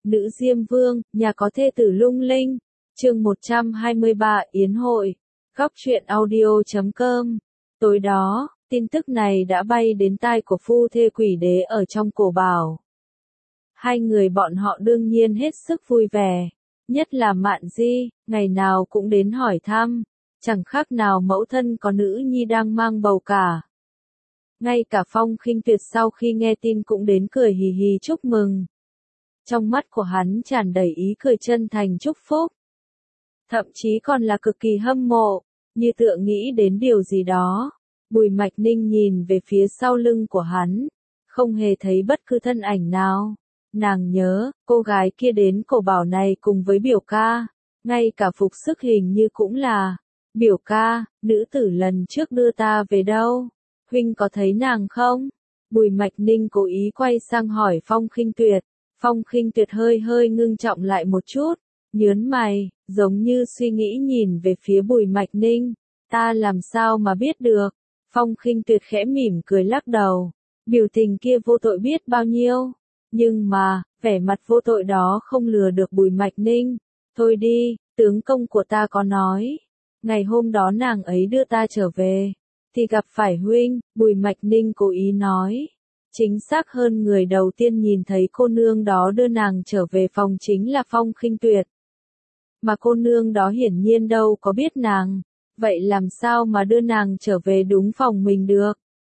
Nữ Diêm Vương, nhà có thê tử lung linh. Chương 123 Yến hội. Góc truyện audio.com. Tối đó, tin tức này đã bay đến tai của phu thê Quỷ Đế ở trong Cổ Bảo. Hai người bọn họ đương nhiên hết sức vui vẻ, nhất là Mạn Di, ngày nào cũng đến hỏi thăm, chẳng khác nào mẫu thân có nữ nhi đang mang bầu cả. Ngay cả Phong Khinh Tuyệt sau khi nghe tin cũng đến cười hì hì chúc mừng. Trong mắt của hắn tràn đầy ý cười chân thành chúc phúc. Thậm chí còn là cực kỳ hâm mộ, như tựa nghĩ đến điều gì đó. Bùi Mạch Ninh nhìn về phía sau lưng của hắn, không hề thấy bất cứ thân ảnh nào. Nàng nhớ, cô gái kia đến Cổ Bảo này cùng với biểu ca, ngay cả phục sức hình như cũng là. Biểu ca, nữ tử lần trước đưa ta về đâu? Huynh có thấy nàng không? Bùi Mạch Ninh cố ý quay sang hỏi Phong Khinh Tuyệt. Phong Khinh Tuyệt hơi ngưng trọng lại một chút, nhớn mày, giống như suy nghĩ nhìn về phía Bùi Mạch Ninh. Ta làm sao mà biết được? Phong Khinh Tuyệt khẽ mỉm cười lắc đầu. Biểu tình kia vô tội biết bao nhiêu. Nhưng mà, vẻ mặt vô tội đó không lừa được Bùi Mạch Ninh. Thôi đi, tướng công của ta có nói. Ngày hôm đó nàng ấy đưa ta trở về, thì gặp phải huynh, Bùi Mạch Ninh cố ý nói. Chính xác hơn người đầu tiên nhìn thấy cô nương đó đưa nàng trở về phòng chính là Phong Khinh Tuyệt. Mà cô nương đó hiển nhiên đâu có biết nàng, vậy làm sao mà đưa nàng trở về đúng phòng mình được.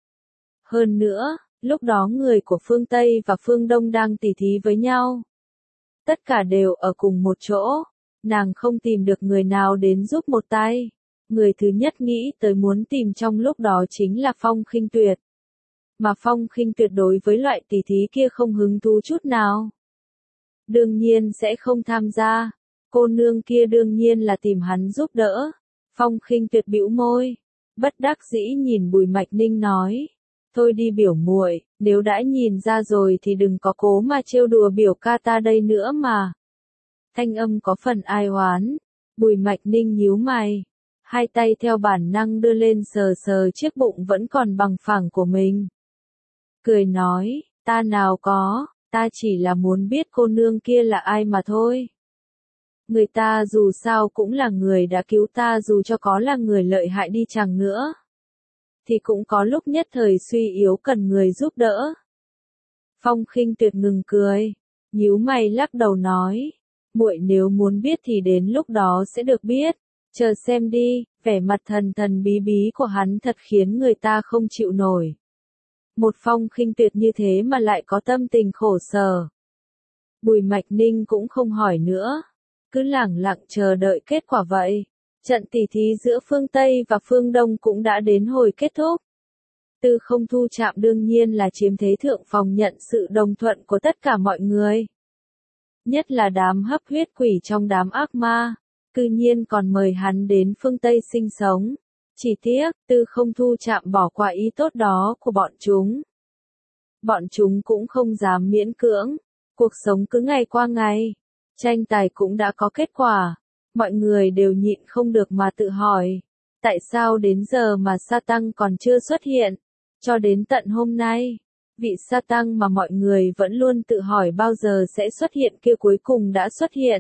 Hơn nữa, lúc đó người của phương Tây và phương Đông đang tỉ thí với nhau. Tất cả đều ở cùng một chỗ, nàng không tìm được người nào đến giúp một tay. Người thứ nhất nghĩ tới muốn tìm trong lúc đó chính là Phong Khinh Tuyệt. Mà Phong Khinh Tuyệt đối với loại tỉ thí kia không hứng thú chút nào. Đương nhiên sẽ không tham gia. Cô nương kia đương nhiên là tìm hắn giúp đỡ. Phong Khinh Tuyệt bĩu môi, bất đắc dĩ nhìn Bùi Mạch Ninh nói. Thôi đi biểu muội, nếu đã nhìn ra rồi thì đừng có cố mà trêu đùa biểu ca ta đây nữa mà. Thanh âm có phần ai oán. Bùi Mạch Ninh nhíu mày. Hai tay theo bản năng đưa lên sờ sờ chiếc bụng vẫn còn bằng phẳng của mình. Cười nói, ta nào có, ta chỉ là muốn biết cô nương kia là ai mà thôi. Người ta dù sao cũng là người đã cứu ta, dù cho có là người lợi hại đi chăng nữa, thì cũng có lúc nhất thời suy yếu cần người giúp đỡ. Phong Khinh Tuyệt ngừng cười, nhíu mày lắc đầu nói, muội nếu muốn biết thì đến lúc đó sẽ được biết. Chờ xem đi, vẻ mặt thần thần bí bí của hắn thật khiến người ta không chịu nổi. Một Phong Khinh Tuyệt như thế mà lại có tâm tình khổ sở. Bùi Mạch Ninh cũng không hỏi nữa, cứ lẳng lặng chờ đợi kết quả vậy. Trận tỉ thí giữa phương Tây và phương Đông cũng đã đến hồi kết thúc. Tư Không Thu Trạm đương nhiên là chiếm thế thượng phong, nhận sự đồng thuận của tất cả mọi người. Nhất là đám hấp huyết quỷ trong đám ác ma. Cư nhiên còn mời hắn đến phương Tây sinh sống. Chỉ tiếc, Tư Không Thu Trạm bỏ qua ý tốt đó của bọn chúng. Bọn chúng cũng không dám miễn cưỡng. Cuộc sống cứ ngày qua ngày. Tranh tài cũng đã có kết quả. Mọi người đều nhịn không được mà tự hỏi. Tại sao đến giờ mà Sa Tăng còn chưa xuất hiện? Cho đến tận hôm nay, vị Sa Tăng mà mọi người vẫn luôn tự hỏi bao giờ sẽ xuất hiện kia cuối cùng đã xuất hiện.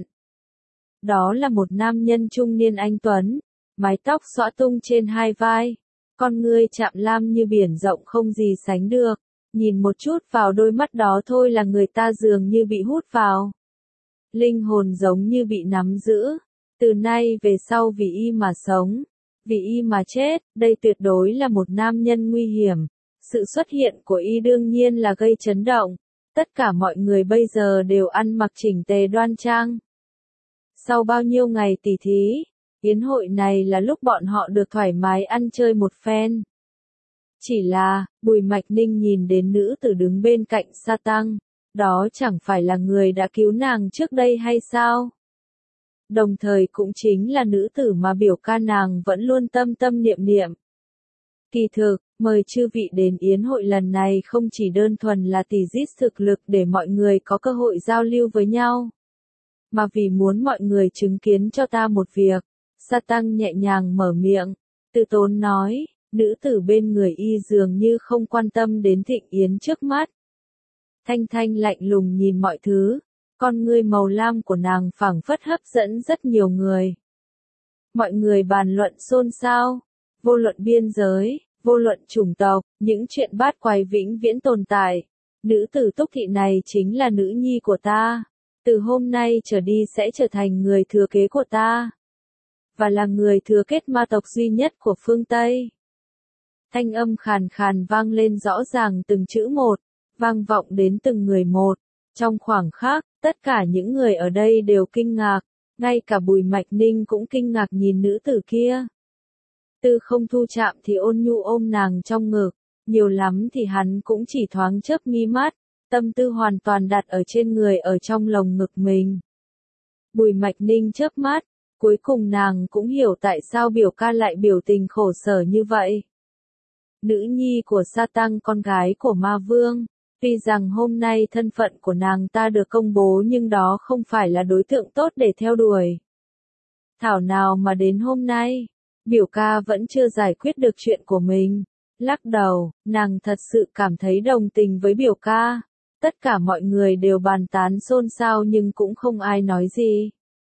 Đó là một nam nhân trung niên anh tuấn, mái tóc xõa tung trên hai vai, con ngươi chạm lam như biển rộng không gì sánh được, nhìn một chút vào đôi mắt đó thôi là người ta dường như bị hút vào. Linh hồn giống như bị nắm giữ, từ nay về sau vì y mà sống, vì y mà chết, đây tuyệt đối là một nam nhân nguy hiểm. Sự xuất hiện của y đương nhiên là gây chấn động, tất cả mọi người bây giờ đều ăn mặc chỉnh tề đoan trang. Sau bao nhiêu ngày tỉ thí, yến hội này là lúc bọn họ được thoải mái ăn chơi một phen. Chỉ là, Bùi Mạch Ninh nhìn đến nữ tử đứng bên cạnh Sa Tăng, đó chẳng phải là người đã cứu nàng trước đây hay sao? Đồng thời cũng chính là nữ tử mà biểu ca nàng vẫn luôn tâm tâm niệm niệm. Kỳ thực, mời chư vị đến yến hội lần này không chỉ đơn thuần là tỉ giết thực lực để mọi người có cơ hội giao lưu với nhau, mà vì muốn mọi người chứng kiến cho ta một việc. Sa Tăng nhẹ nhàng mở miệng, từ tốn nói, nữ tử bên người y dường như không quan tâm đến thịnh yến trước mắt. Thanh Thanh lạnh lùng nhìn mọi thứ, Con ngươi màu lam của nàng phảng phất hấp dẫn rất nhiều người. Mọi người bàn luận xôn xao, vô luận biên giới, vô luận chủng tộc, những chuyện bát quái vĩnh viễn tồn tại. Nữ tử Túc Thị này chính là nữ nhi của ta. Từ hôm nay trở đi sẽ trở thành người thừa kế của ta. Và là người thừa kết ma tộc duy nhất của phương Tây. Thanh âm khàn khàn vang lên rõ ràng từng chữ một, vang vọng đến từng người một. Trong khoảng khắc, tất cả những người ở đây đều kinh ngạc, ngay cả Bùi Mạch Ninh cũng kinh ngạc nhìn nữ tử kia. Tư Không Thu chạm thì ôn nhu ôm nàng trong ngực, nhiều lắm thì hắn cũng chỉ thoáng chớp mi mắt, tâm tư hoàn toàn đặt ở trên người ở trong lồng ngực mình. Bùi Mạch Ninh chớp mắt, cuối cùng nàng cũng hiểu tại sao biểu ca lại biểu tình khổ sở như vậy. Nữ nhi của Sa Tăng, con gái của Ma Vương, tuy rằng hôm nay thân phận của nàng ta được công bố nhưng đó không phải là đối tượng tốt để theo đuổi. Thảo nào mà đến hôm nay, biểu ca vẫn chưa giải quyết được chuyện của mình. Lắc đầu, nàng thật sự cảm thấy đồng tình với biểu ca. Tất cả mọi người đều bàn tán xôn xao nhưng cũng không ai nói gì.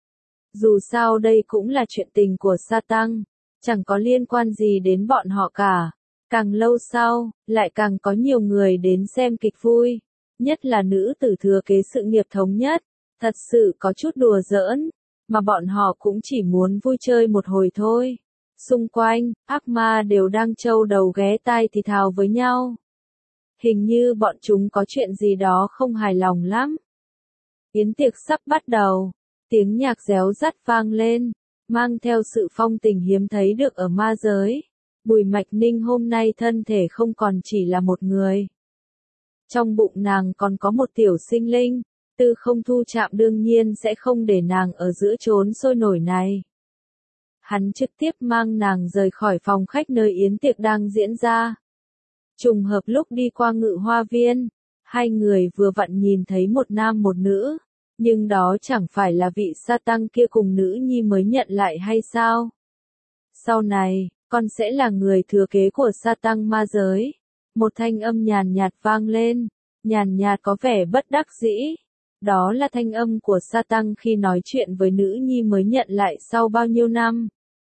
Dù sao đây cũng là chuyện tình của Sa Tăng, chẳng có liên quan gì đến bọn họ cả. Càng lâu sau, lại càng có nhiều người đến xem kịch vui, nhất là nữ tử thừa kế sự nghiệp thống nhất, thật sự có chút đùa giỡn, mà bọn họ cũng chỉ muốn vui chơi một hồi thôi. Xung quanh, ác ma đều đang trâu đầu ghé tai thì thào với nhau. Hình như bọn chúng có chuyện gì đó không hài lòng lắm. Yến tiệc sắp bắt đầu, tiếng nhạc réo rắt vang lên, mang theo sự phong tình hiếm thấy được ở ma giới. Bùi Mạch Ninh hôm nay thân thể không còn chỉ là một người. Trong bụng nàng còn có một tiểu sinh linh, Tư Không Thu chạm đương nhiên sẽ không để nàng ở giữa chốn sôi nổi này. Hắn trực tiếp mang nàng rời khỏi phòng khách nơi yến tiệc đang diễn ra. Trùng hợp lúc đi qua Ngự Hoa Viên, hai người vừa vặn nhìn thấy một nam một nữ, nhưng đó chẳng phải là vị Sa Tăng kia cùng nữ nhi mới nhận lại hay sao? Sau này, con sẽ là người thừa kế của Sa Tăng ma giới. Một thanh âm nhàn nhạt vang lên, nhàn nhạt có vẻ bất đắc dĩ. Đó là thanh âm của Sa Tăng khi nói chuyện với nữ nhi mới nhận lại sau bao nhiêu năm.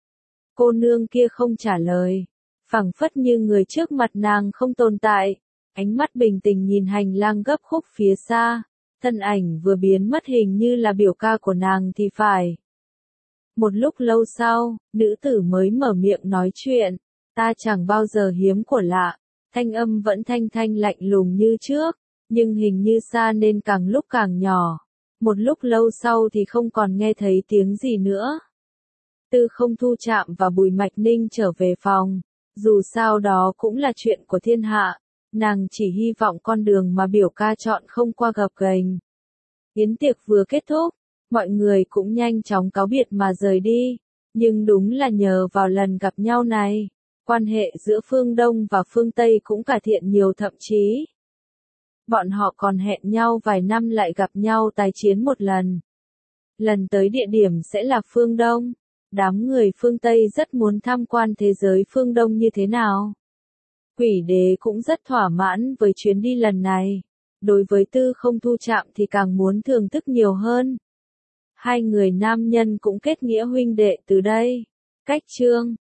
Cô nương kia không trả lời, phảng phất như người trước mặt nàng không tồn tại, ánh mắt bình tĩnh nhìn hành lang gấp khúc phía xa, thân ảnh vừa biến mất hình như là biểu ca của nàng thì phải. Một lúc lâu sau, nữ tử mới mở miệng nói chuyện, ta chẳng bao giờ hiếm của lạ, thanh âm vẫn thanh thanh lạnh lùng như trước, nhưng hình như xa nên càng lúc càng nhỏ. Một lúc lâu sau thì không còn nghe thấy tiếng gì nữa. Tư Không Thu chạm và Bùi Mạch Ninh trở về phòng, dù sao đó cũng là chuyện của thiên hạ, nàng chỉ hy vọng con đường mà biểu ca chọn không qua gập ghềnh. Yến tiệc vừa kết thúc, mọi người cũng nhanh chóng cáo biệt mà rời đi, nhưng đúng là nhờ vào lần gặp nhau này, quan hệ giữa phương Đông và phương Tây cũng cải thiện nhiều, thậm chí bọn họ còn hẹn nhau vài năm lại gặp nhau tái chiến một lần. Lần tới địa điểm sẽ là phương Đông. Đám người phương Tây rất muốn tham quan thế giới phương Đông như thế nào. Quỷ đế cũng rất thỏa mãn với chuyến đi lần này. Đối với Tư Không Thu chạm thì càng muốn thưởng thức nhiều hơn. Hai người nam nhân cũng kết nghĩa huynh đệ từ đây. Cách chương